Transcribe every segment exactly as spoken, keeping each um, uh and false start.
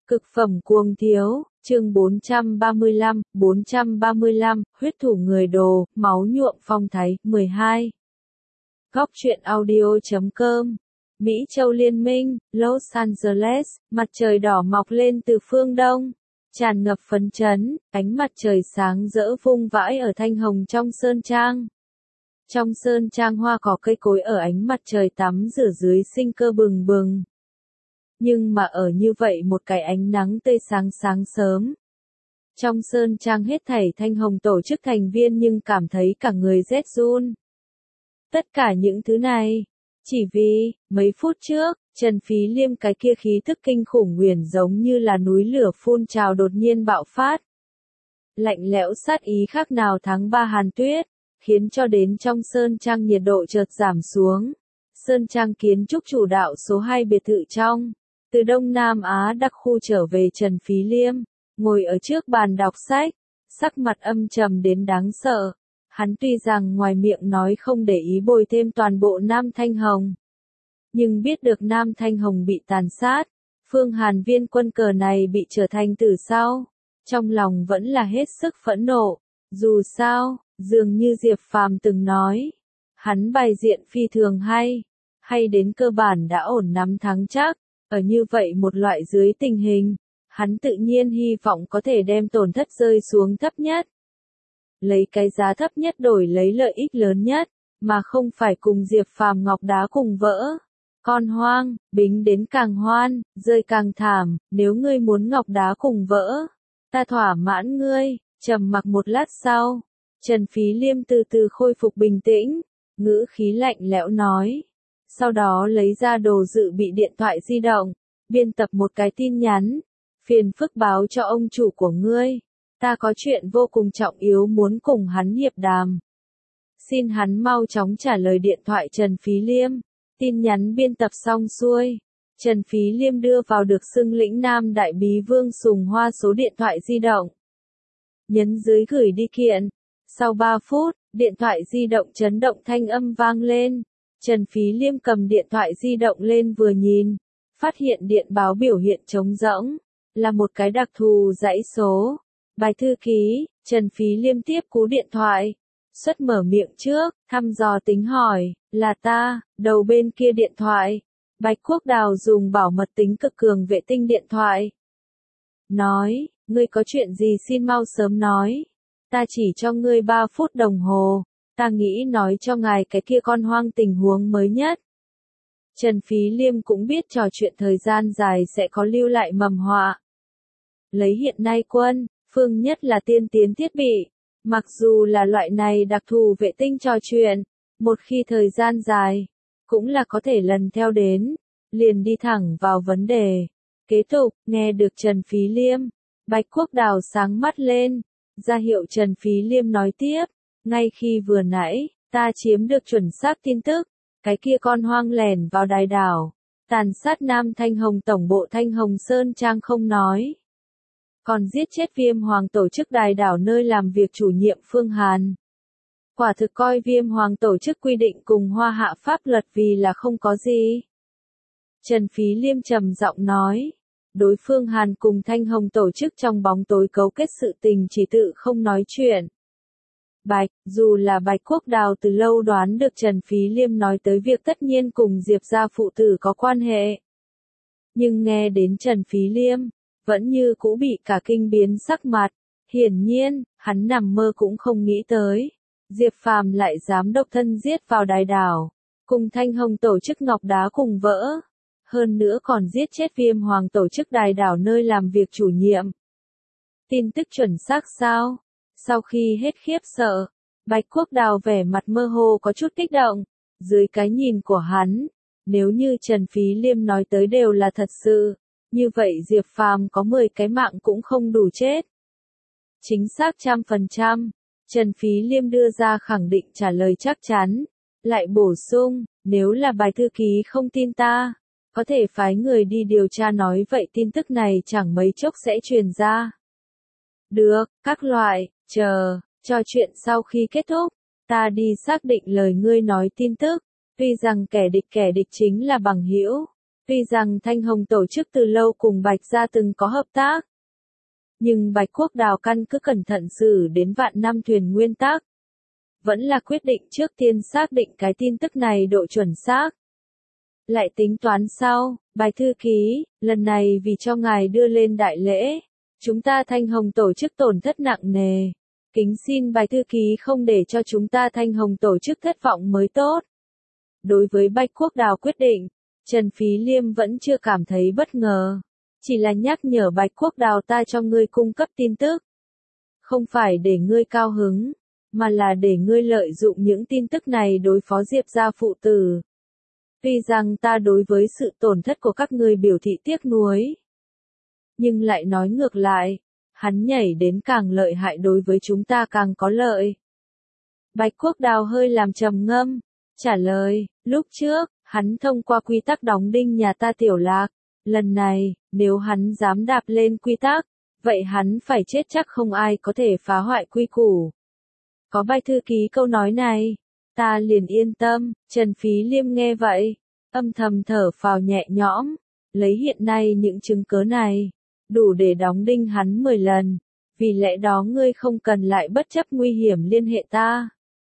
Cực phẩm cuồng thiếu, chương bốn trăm ba mươi lăm, bốn trăm ba mươi lăm, huyết thủ người đồ, máu nhuộm phong thái, mười hai. Góc truyện audio chấm com. Mỹ Châu Liên minh, Los Angeles, mặt trời đỏ mọc lên từ phương đông, tràn ngập phấn chấn, ánh mặt trời sáng rỡ vung vãi ở thanh hồng trong sơn trang. Trong sơn trang hoa cỏ cây cối ở ánh mặt trời tắm rửa dưới sinh cơ bừng bừng. Nhưng mà ở như vậy một cái ánh nắng tươi sáng sáng sớm. Trong sơn trang hết thảy thanh hồng tổ chức thành viên nhưng cảm thấy cả người rét run. Tất cả những thứ này, chỉ vì, mấy phút trước, Trần Phí Liêm cái kia khí thức kinh khủng nguyền giống như là núi lửa phun trào đột nhiên bạo phát. Lạnh lẽo sát ý khác nào tháng ba hàn tuyết, khiến cho đến trong sơn trang nhiệt độ chợt giảm xuống. Sơn trang kiến trúc chủ đạo số hai biệt thự trong, từ Đông Nam Á đặc khu trở về Trần Phí Liêm, ngồi ở trước bàn đọc sách, sắc mặt âm trầm đến đáng sợ. Hắn tuy rằng ngoài miệng nói không để ý bồi thêm toàn bộ Nam Thanh Hồng, nhưng biết được Nam Thanh Hồng bị tàn sát, Phương Hàn viên quân cờ này bị trở thành tử sau, trong lòng vẫn là hết sức phẫn nộ. Dù sao, dường như Diệp Phàm từng nói, hắn bài diện phi thường hay, hay đến cơ bản đã ổn nắm thắng chắc. Ở như vậy một loại dưới tình hình, hắn tự nhiên hy vọng có thể đem tổn thất rơi xuống thấp nhất. Lấy cái giá thấp nhất đổi lấy lợi ích lớn nhất, mà không phải cùng Diệp Phàm ngọc đá cùng vỡ. Con hoang, bính đến càng hoan, rơi càng thảm, nếu ngươi muốn ngọc đá cùng vỡ, ta thỏa mãn ngươi. Trầm mặc một lát sau, Trần Phí Liêm từ từ khôi phục bình tĩnh, ngữ khí lạnh lẽo nói. Sau đó lấy ra đồ dự bị điện thoại di động, biên tập một cái tin nhắn. Phiền phức báo cho ông chủ của ngươi, ta có chuyện vô cùng trọng yếu muốn cùng hắn hiệp đàm. Xin hắn mau chóng trả lời điện thoại Trần Phí Liêm. Tin nhắn biên tập xong xuôi, Trần Phí Liêm đưa vào được xưng lĩnh Nam Đại Bí Vương Sùng Hoa số điện thoại di động. Nhấn dưới gửi đi kiện. Sau ba phút, điện thoại di động chấn động thanh âm vang lên. Trần Phí Liêm cầm điện thoại di động lên vừa nhìn, phát hiện điện báo biểu hiện trống rỗng, là một cái đặc thù dãy số. Bài thư ký, Trần Phí Liêm tiếp cú điện thoại, xuất mở miệng trước, thăm dò tính hỏi, là ta, đầu bên kia điện thoại. Bạch Quốc Đào dùng bảo mật tính cực cường vệ tinh điện thoại. Nói, ngươi có chuyện gì xin mau sớm nói. Ta chỉ cho ngươi ba phút đồng hồ. Ta nghĩ nói cho ngài cái kia con hoang tình huống mới nhất. Trần Phí Liêm cũng biết trò chuyện thời gian dài sẽ có lưu lại mầm họa. Lấy hiện nay quân, phương nhất là tiên tiến thiết bị. Mặc dù là loại này đặc thù vệ tinh trò chuyện, một khi thời gian dài, cũng là có thể lần theo đến, liền đi thẳng vào vấn đề. Kế tục, nghe được Trần Phí Liêm, Bạch Quốc Đào sáng mắt lên, ra hiệu Trần Phí Liêm nói tiếp. Ngay khi vừa nãy, ta chiếm được chuẩn xác tin tức, cái kia con hoang lẻn vào đài đảo, tàn sát Nam Thanh Hồng tổng bộ Thanh Hồng Sơn Trang không nói. Còn giết chết Viêm Hoàng tổ chức đài đảo nơi làm việc chủ nhiệm Phương Hàn. Quả thực coi Viêm Hoàng tổ chức quy định cùng Hoa Hạ pháp luật vì là không có gì. Trần Phí Liêm trầm giọng nói, đối Phương Hàn cùng Thanh Hồng tổ chức trong bóng tối cấu kết sự tình chỉ tự không nói chuyện. Bạch, dù là Bạch Quốc Đào từ lâu đoán được Trần Phí Liêm nói tới việc tất nhiên cùng Diệp gia phụ tử có quan hệ. Nhưng nghe đến Trần Phí Liêm, vẫn như cũ bị cả kinh biến sắc mặt. Hiển nhiên, hắn nằm mơ cũng không nghĩ tới. Diệp Phàm lại dám độc thân giết vào đài đảo, cùng Thanh Hồng tổ chức ngọc đá cùng vỡ. Hơn nữa còn giết chết Viêm Hoàng tổ chức đài đảo nơi làm việc chủ nhiệm. Tin tức chuẩn xác sao? Sau khi hết khiếp sợ, Bạch Quốc Đào vẻ mặt mơ hồ có chút kích động. Dưới cái nhìn của hắn, nếu như Trần Phí Liêm nói tới đều là thật sự, như vậy Diệp Phàm có mười cái mạng cũng không đủ chết. Chính xác trăm phần trăm, Trần Phí Liêm đưa ra khẳng định trả lời chắc chắn, lại bổ sung, nếu là bài thư ký không tin ta, có thể phái người đi điều tra nói vậy tin tức này chẳng mấy chốc sẽ truyền ra. Được, các loại, chờ, trò chuyện sau khi kết thúc, ta đi xác định lời ngươi nói tin tức, tuy rằng kẻ địch kẻ địch chính là bằng hữu, Tuy rằng Thanh Hồng tổ chức từ lâu cùng Bạch Gia từng có hợp tác, nhưng Bạch Quốc Đào căn cứ cẩn thận xử đến vạn năm thuyền nguyên tắc. Vẫn là quyết định trước tiên xác định cái tin tức này độ chuẩn xác. Lại tính toán sau, Bạch thư ký, lần này vì cho ngài đưa lên đại lễ, chúng ta Thanh Hồng tổ chức tổn thất nặng nề. Kính xin Bạch thư ký không để cho chúng ta Thanh Hồng tổ chức thất vọng mới tốt. Đối với Bạch Quốc Đào quyết định, Trần Phí Liêm vẫn chưa cảm thấy bất ngờ. Chỉ là nhắc nhở Bạch Quốc Đào ta cho ngươi cung cấp tin tức. Không phải để ngươi cao hứng, mà là để ngươi lợi dụng những tin tức này đối phó Diệp gia phụ tử. Tuy rằng ta đối với sự tổn thất của các ngươi biểu thị tiếc nuối, nhưng lại nói ngược lại, hắn nhảy đến càng lợi hại đối với chúng ta càng có lợi. Bạch Quốc Đào hơi làm trầm ngâm, trả lời, lúc trước, hắn thông qua quy tắc đóng đinh nhà ta Tiểu Lạc, lần này, nếu hắn dám đạp lên quy tắc, vậy hắn phải chết chắc không ai có thể phá hoại quy củ. Có Bạch thư ký câu nói này, ta liền yên tâm. Trần Phí Liêm nghe vậy, âm thầm thở phào nhẹ nhõm, lấy hiện nay những chứng cớ này, đủ để đóng đinh hắn mười lần, vì lẽ đó ngươi không cần lại bất chấp nguy hiểm liên hệ ta.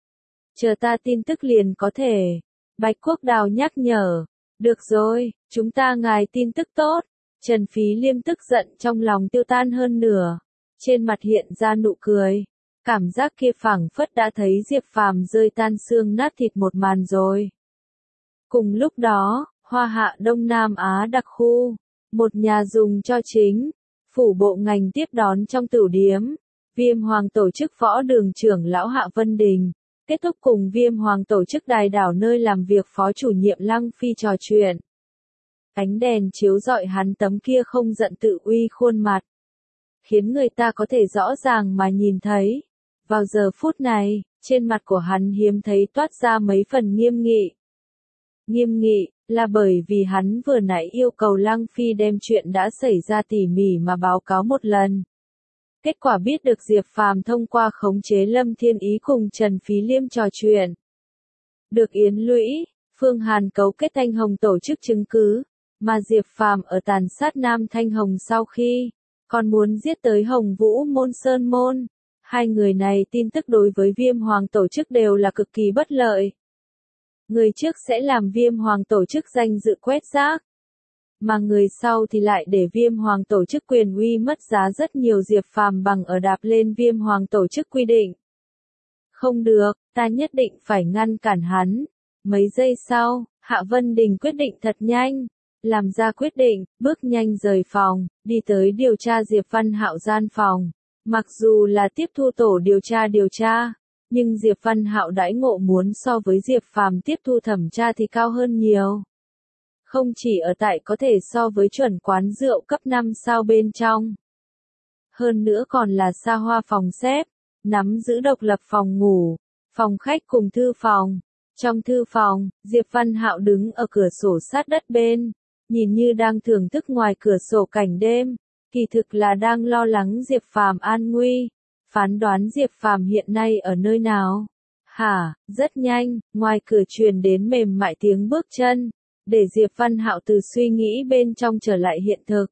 Chờ ta tin tức liền có thể. Bạch Quốc Đào nhắc nhở, được rồi, chúng ta ngài tin tức tốt. Trần Phí Liêm tức giận trong lòng tiêu tan hơn nửa, trên mặt hiện ra nụ cười. Cảm giác kia phảng phất đã thấy Diệp Phàm rơi tan xương nát thịt một màn rồi. Cùng lúc đó, Hoa Hạ Đông Nam Á đặc khu, một nhà dùng cho chính, phủ bộ ngành tiếp đón trong tửu điếm, Viêm Hoàng tổ chức võ đường trưởng lão Hạ Vân Đình, kết thúc cùng Viêm Hoàng tổ chức đài đảo nơi làm việc phó chủ nhiệm Lăng Phi trò chuyện. Ánh đèn chiếu rọi hắn tấm kia không giận tự uy khuôn mặt, khiến người ta có thể rõ ràng mà nhìn thấy. Vào giờ phút này, trên mặt của hắn hiếm thấy toát ra mấy phần nghiêm nghị. Nghiêm nghị, là bởi vì hắn vừa nãy yêu cầu Lăng Phi đem chuyện đã xảy ra tỉ mỉ mà báo cáo một lần. Kết quả biết được Diệp Phàm thông qua khống chế Lâm Thiên Ý cùng Trần Phí Liêm trò chuyện. Được Yến Lũy, Phương Hàn cấu kết Thanh Hồng tổ chức chứng cứ, mà Diệp Phàm ở tàn sát Nam Thanh Hồng sau khi, còn muốn giết tới Hồng Vũ Môn Sơn Môn. Hai người này tin tức đối với Viêm Hoàng tổ chức đều là cực kỳ bất lợi. Người trước sẽ làm Viêm Hoàng tổ chức danh dự quét rác, mà người sau thì lại để Viêm Hoàng tổ chức quyền uy mất giá rất nhiều. Diệp Phàm bằng ở đạp lên Viêm Hoàng tổ chức quy định. Không được, ta nhất định phải ngăn cản hắn. Mấy giây sau, Hạ Vân Đình quyết định thật nhanh, làm ra quyết định, bước nhanh rời phòng, đi tới điều tra Diệp Văn Hạo gian phòng. Mặc dù là tiếp thu tổ điều tra điều tra, nhưng Diệp Văn Hạo đãi ngộ muốn so với Diệp Phàm tiếp thu thẩm tra thì cao hơn nhiều. Không chỉ ở tại có thể so với chuẩn quán rượu cấp năm sao bên trong. Hơn nữa còn là xa hoa phòng xếp, nắm giữ độc lập phòng ngủ, phòng khách cùng thư phòng. Trong thư phòng, Diệp Văn Hạo đứng ở cửa sổ sát đất bên, nhìn như đang thưởng thức ngoài cửa sổ cảnh đêm. Kỳ thực là đang lo lắng Diệp Phàm an nguy, phán đoán Diệp Phàm hiện nay ở nơi nào. Hả, rất nhanh, ngoài cửa truyền đến mềm mại tiếng bước chân, để Diệp Văn Hạo từ suy nghĩ bên trong trở lại hiện thực.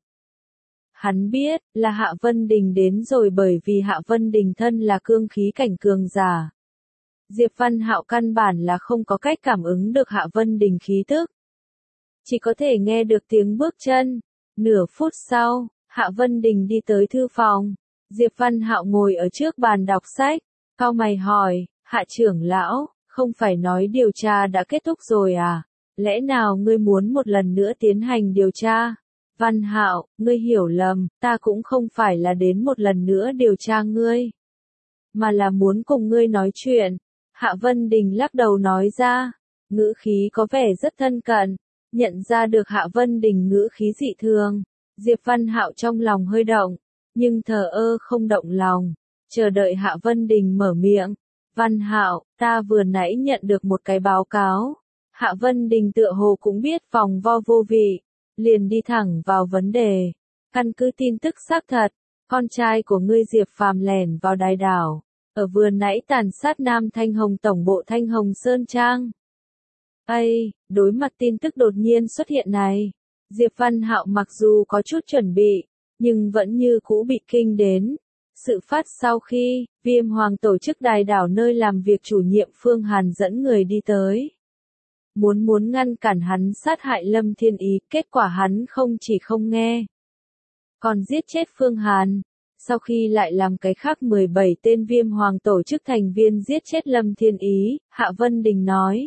Hắn biết, là Hạ Vân Đình đến rồi bởi vì Hạ Vân Đình thân là cương khí cảnh cường giả. Diệp Văn Hạo căn bản là không có cách cảm ứng được Hạ Vân Đình khí tức. Chỉ có thể nghe được tiếng bước chân. Nửa phút sau, Hạ Vân Đình đi tới thư phòng. Diệp Văn Hạo ngồi ở trước bàn đọc sách, cau mày hỏi, Hạ trưởng lão, không phải nói điều tra đã kết thúc rồi à? Lẽ nào ngươi muốn một lần nữa tiến hành điều tra? Văn Hạo, ngươi hiểu lầm, ta cũng không phải là đến một lần nữa điều tra ngươi, mà là muốn cùng ngươi nói chuyện. Hạ Vân Đình lắc đầu nói ra, ngữ khí có vẻ rất thân cận, nhận ra được Hạ Vân Đình ngữ khí dị thường. Diệp Văn Hạo trong lòng hơi động, nhưng thờ ơ không động lòng, chờ đợi Hạ Vân Đình mở miệng. Văn Hạo, ta vừa nãy nhận được một cái báo cáo. Hạ Vân Đình tựa hồ cũng biết vòng vo vô vị, liền đi thẳng vào vấn đề. Căn cứ tin tức xác thật, con trai của ngươi Diệp Phàm lẻn vào đài đảo, ở vừa nãy tàn sát Nam Thanh Hồng tổng bộ Thanh Hồng Sơn Trang. Ây, đối mặt tin tức đột nhiên xuất hiện này, Diệp Văn Hạo mặc dù có chút chuẩn bị, nhưng vẫn như cũ bị kinh đến. Sự phát sau khi, Viêm Hoàng tổ chức đài đảo nơi làm việc chủ nhiệm Phương Hàn dẫn người đi tới. Muốn muốn ngăn cản hắn sát hại Lâm Thiên Ý, kết quả hắn không chỉ không nghe, còn giết chết Phương Hàn. Sau khi lại làm cái khác mười bảy tên Viêm Hoàng tổ chức thành viên giết chết Lâm Thiên Ý, Hạ Vân Đình nói.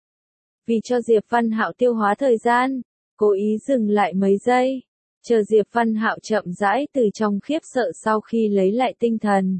Vì cho Diệp Văn Hạo tiêu hóa thời gian, cố ý dừng lại mấy giây, chờ Diệp Văn Hạo chậm rãi từ trong khiếp sợ sau khi lấy lại tinh thần.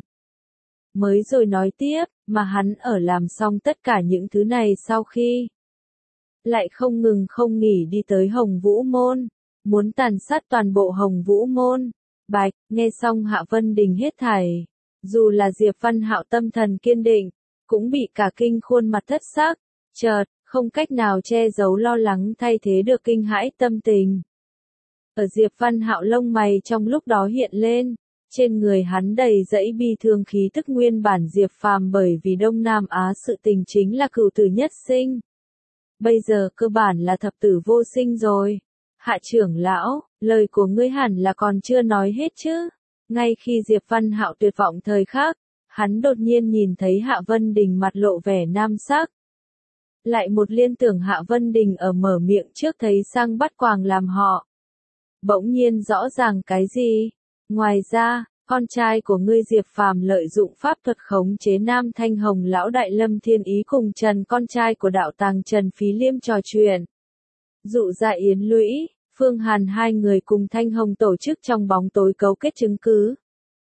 Mới rồi nói tiếp, mà hắn ở làm xong tất cả những thứ này sau khi lại không ngừng không nghỉ đi tới Hồng Vũ Môn, muốn tàn sát toàn bộ Hồng Vũ Môn. Bạch, nghe xong Hạ Vân Đình hết thảy, dù là Diệp Văn Hạo tâm thần kiên định, cũng bị cả kinh khuôn mặt thất sắc, chợt, không cách nào che giấu lo lắng thay thế được kinh hãi tâm tình. Ở Diệp Văn Hạo lông mày trong lúc đó hiện lên, trên người hắn đầy dẫy bi thương khí tức nguyên bản Diệp Phàm bởi vì Đông Nam Á sự tình chính là cửu tử nhất sinh. Bây giờ cơ bản là thập tử vô sinh rồi. Hạ trưởng lão, lời của ngươi hẳn là còn chưa nói hết chứ. Ngay khi Diệp Văn Hạo tuyệt vọng thời khắc, hắn đột nhiên nhìn thấy Hạ Vân Đình mặt lộ vẻ nam sắc. Lại một liên tưởng Hạ Vân Đình ở mở miệng trước thấy sang bắt quàng làm họ. Bỗng nhiên rõ ràng cái gì? Ngoài ra, con trai của ngươi Diệp Phàm lợi dụng pháp thuật khống chế Nam Thanh Hồng lão đại Lâm Thiên Ý cùng Trần con trai của đạo tàng Trần Phí Liêm trò chuyện. Dụ dạ Yến Lũy, Phương Hàn hai người cùng Thanh Hồng tổ chức trong bóng tối cấu kết chứng cứ.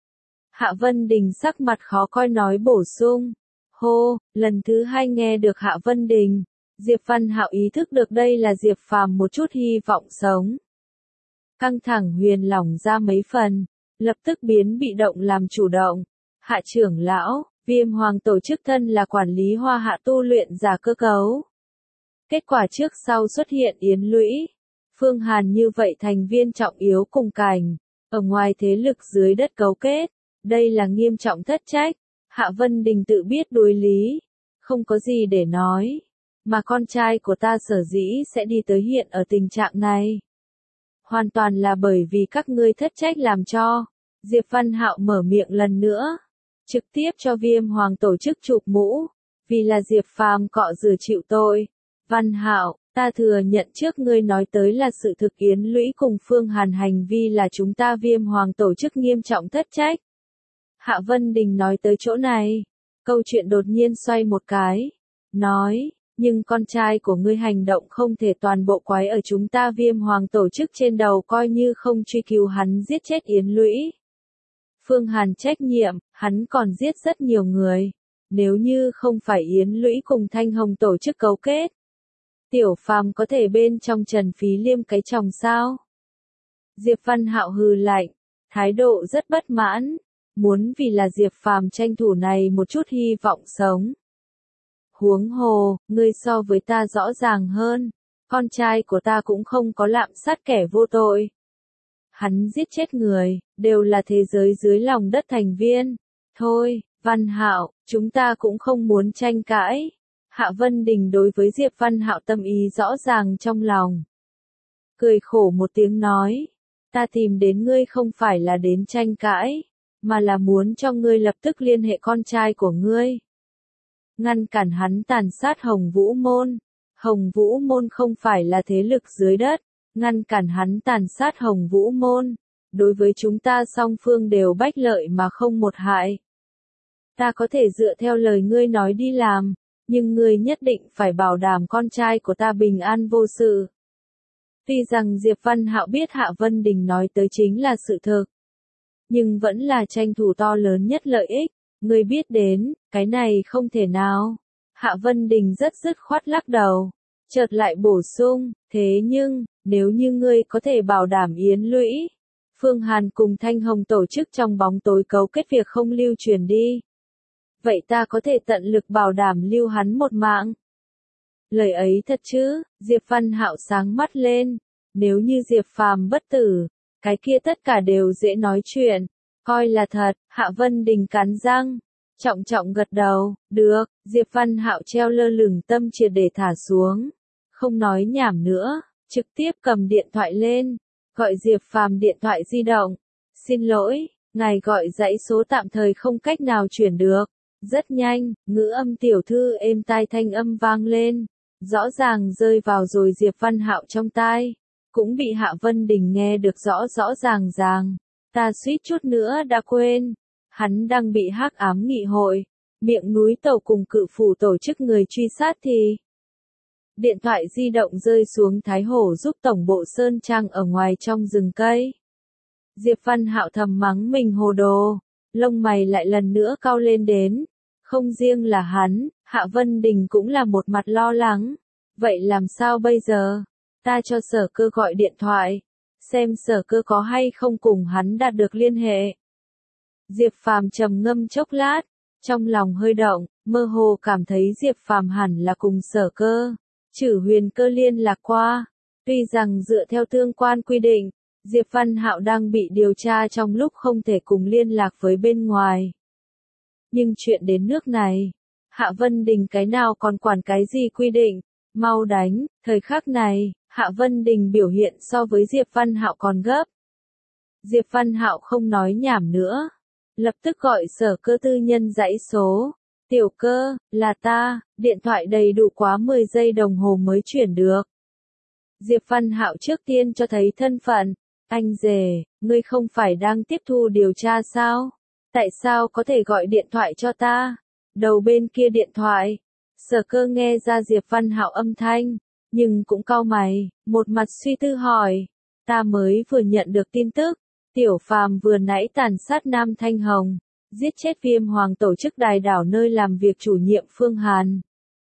Hạ Vân Đình sắc mặt khó coi nói bổ sung. Hô, lần thứ hai nghe được Hạ Vân Đình, Diệp Văn Hạo ý thức được đây là Diệp Phàm một chút hy vọng sống. Căng thẳng huyền lỏng ra mấy phần, lập tức biến bị động làm chủ động. Hạ trưởng lão, Viêm Hoàng tổ chức thân là quản lý Hoa Hạ tu luyện giả cơ cấu. Kết quả trước sau xuất hiện Yến Lũy, Phương Hàn như vậy thành viên trọng yếu cùng cảnh, ở ngoài thế lực dưới đất cấu kết, đây là nghiêm trọng thất trách. Hạ Vân Đình tự biết đối lý, không có gì để nói, mà con trai của ta sở dĩ sẽ đi tới hiện ở tình trạng này. Hoàn toàn là bởi vì các ngươi thất trách làm cho. Diệp Văn Hạo mở miệng lần nữa, trực tiếp cho Viêm Hoàng tổ chức chụp mũ, vì là Diệp Phàm cọ rửa chịu tội. Văn Hạo, ta thừa nhận trước ngươi nói tới là sự thực Yến Lũy cùng Phương Hàn hành vi là chúng ta Viêm Hoàng tổ chức nghiêm trọng thất trách. Hạ Vân Đình nói tới chỗ này, câu chuyện đột nhiên xoay một cái, nói, nhưng con trai của ngươi hành động không thể toàn bộ quái ở chúng ta Viêm Hoàng tổ chức trên đầu coi như không truy cứu hắn giết chết Yến Lũy. Phương Hàn trách nhiệm, hắn còn giết rất nhiều người, nếu như không phải Yến Lũy cùng Thanh Hồng tổ chức cấu kết. Tiểu Phàm có thể bên trong Trần Phí Liêm cái chồng sao? Diệp Văn Hạo hừ lạnh, thái độ rất bất mãn, muốn vì là Diệp Phàm tranh thủ này một chút hy vọng sống. Huống hồ, ngươi so với ta rõ ràng hơn, con trai của ta cũng không có lạm sát kẻ vô tội. Hắn giết chết người, đều là thế giới dưới lòng đất thành viên. Thôi, Văn Hạo, chúng ta cũng không muốn tranh cãi. Hạ Vân Đình đối với Diệp Văn Hạo tâm ý rõ ràng trong lòng. Cười khổ một tiếng nói, ta tìm đến ngươi không phải là đến tranh cãi, mà là muốn cho ngươi lập tức liên hệ con trai của ngươi. Ngăn cản hắn tàn sát Hồng Vũ Môn. Hồng Vũ Môn không phải là thế lực dưới đất, ngăn cản hắn tàn sát Hồng Vũ Môn. Đối với chúng ta song phương đều bách lợi mà không một hại. Ta có thể dựa theo lời ngươi nói đi làm, nhưng ngươi nhất định phải bảo đảm con trai của ta bình an vô sự. Tuy rằng Diệp Văn Hạo biết Hạ Vân Đình nói tới chính là sự thực, nhưng vẫn là tranh thủ to lớn nhất lợi ích. Ngươi biết đến, cái này không thể nào. Hạ Vân Đình rất dứt khoát lắc đầu, chợt lại bổ sung, thế nhưng, nếu như ngươi có thể bảo đảm Yến Lũy, Phương Hàn cùng Thanh Hồng tổ chức trong bóng tối cấu kết việc không lưu truyền đi. Vậy ta có thể tận lực bảo đảm lưu hắn một mạng. Lời ấy thật chứ? Diệp Văn Hạo sáng mắt lên, nếu như Diệp Phàm bất tử, cái kia tất cả đều dễ nói chuyện. Coi là thật, Hạ Vân Đình cắn răng, trọng trọng gật đầu, được. Diệp Văn Hạo treo lơ lửng tâm triệt để thả xuống, không nói nhảm nữa, trực tiếp cầm điện thoại lên, gọi Diệp Phàm điện thoại di động. Xin lỗi, ngài gọi dãy số tạm thời không cách nào chuyển được. Rất nhanh, ngữ âm tiểu thư êm tai thanh âm vang lên, rõ ràng rơi vào rồi Diệp Văn Hạo trong tai, cũng bị Hạ Vân Đình nghe được rõ rõ ràng ràng. Ta suýt chút nữa đã quên, hắn đang bị hắc ám nghị hội, miệng núi tàu cùng cự phủ tổ chức người truy sát thì. Điện thoại di động rơi xuống Thái Hổ giúp tổng bộ Sơn Trang ở ngoài trong rừng cây. Diệp Văn Hạo thầm mắng mình hồ đồ, lông mày lại lần nữa cau lên đến. Không riêng là hắn, Hạ Vân Đình cũng là một mặt lo lắng. Vậy làm sao bây giờ? Ta cho Sở Cơ gọi điện thoại, xem Sở Cơ có hay không cùng hắn đạt được liên hệ. Diệp Phàm trầm ngâm chốc lát, trong lòng hơi động, mơ hồ cảm thấy Diệp Phàm hẳn là cùng Sở Cơ, Trử Huyền Cơ liên lạc qua. Tuy rằng dựa theo tương quan quy định, Diệp Văn Hạo đang bị điều tra trong lúc không thể cùng liên lạc với bên ngoài. Nhưng chuyện đến nước này, Hạ Vân Đình cái nào còn quản cái gì quy định, mau đánh. Thời khắc này, Hạ Vân Đình biểu hiện so với Diệp Văn Hạo còn gấp. Diệp Văn Hạo không nói nhảm nữa, lập tức gọi Sở Cơ tư nhân dãy số. Tiểu Cơ, là ta, điện thoại đầy đủ quá mười giây đồng hồ mới chuyển được. Diệp Văn Hạo trước tiên cho thấy thân phận. Anh rể, ngươi không phải đang tiếp thu điều tra sao? Tại sao có thể gọi điện thoại cho ta? Đầu bên kia điện thoại, Sở Cơ nghe ra Diệp Văn Hạo âm thanh, nhưng cũng cau mày, một mặt suy tư hỏi. Ta mới vừa nhận được tin tức, Tiểu Phàm vừa nãy tàn sát Nam Thanh Hồng, giết chết Viêm Hoàng tổ chức đài đảo nơi làm việc chủ nhiệm Phương Hàn.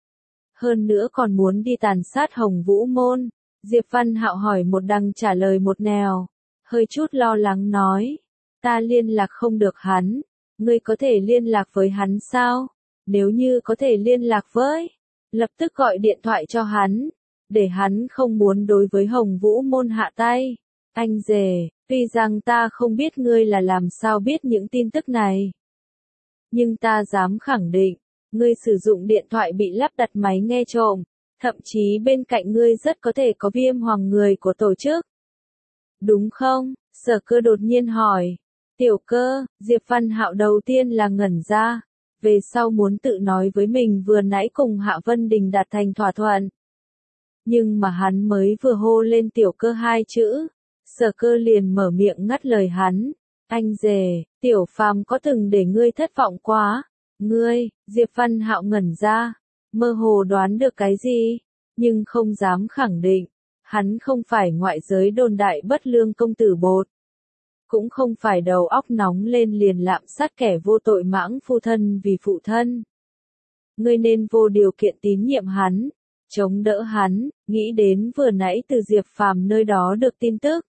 Hơn nữa còn muốn đi tàn sát Hồng Vũ Môn. Diệp Văn Hạo hỏi một đằng trả lời một nẻo, hơi chút lo lắng nói. Ta liên lạc không được hắn, ngươi có thể liên lạc với hắn sao? Nếu như có thể liên lạc với, lập tức gọi điện thoại cho hắn, để hắn không muốn đối với Hồng Vũ Môn hạ tay. Anh rể, tuy rằng ta không biết ngươi là làm sao biết những tin tức này, nhưng ta dám khẳng định, ngươi sử dụng điện thoại bị lắp đặt máy nghe trộm, thậm chí bên cạnh ngươi rất có thể có Viêm Hoàng người của tổ chức. Đúng không? Sở Cơ đột nhiên hỏi. Tiểu Cơ, Diệp Văn Hạo đầu tiên là ngẩn ra, về sau muốn tự nói với mình vừa nãy cùng Hạ Vân Đình đạt thành thỏa thuận. Nhưng mà hắn mới vừa hô lên Tiểu Cơ hai chữ, Sở Cơ liền mở miệng ngắt lời hắn. Anh rể, Tiểu Phàm có từng để ngươi thất vọng quá? Ngươi, Diệp Văn Hạo ngẩn ra, mơ hồ đoán được cái gì, nhưng không dám khẳng định. Hắn không phải ngoại giới đồn đại bất lương công tử bột, cũng không phải đầu óc nóng lên liền lạm sát kẻ vô tội mãng phu thân vì phụ thân. Ngươi nên vô điều kiện tín nhiệm hắn, chống đỡ hắn, nghĩ đến vừa nãy từ Diệp Phàm nơi đó được tin tức.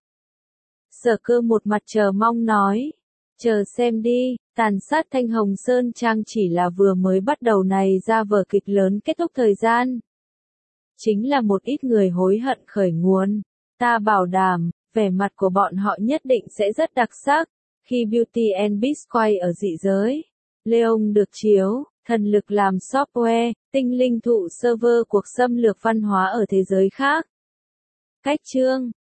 Sở Cơ một mặt chờ mong nói, chờ xem đi, tàn sát Thanh Hồng Sơn Trang chỉ là vừa mới bắt đầu này ra vở kịch lớn kết thúc thời gian. Chính là một ít người hối hận khởi nguồn. Ta bảo đảm, vẻ mặt của bọn họ nhất định sẽ rất đặc sắc. Khi Beauty and Beast quay ở dị giới, Leon được chiếu, thần lực làm software, tinh linh thụ server cuộc xâm lược văn hóa ở thế giới khác. Cách chương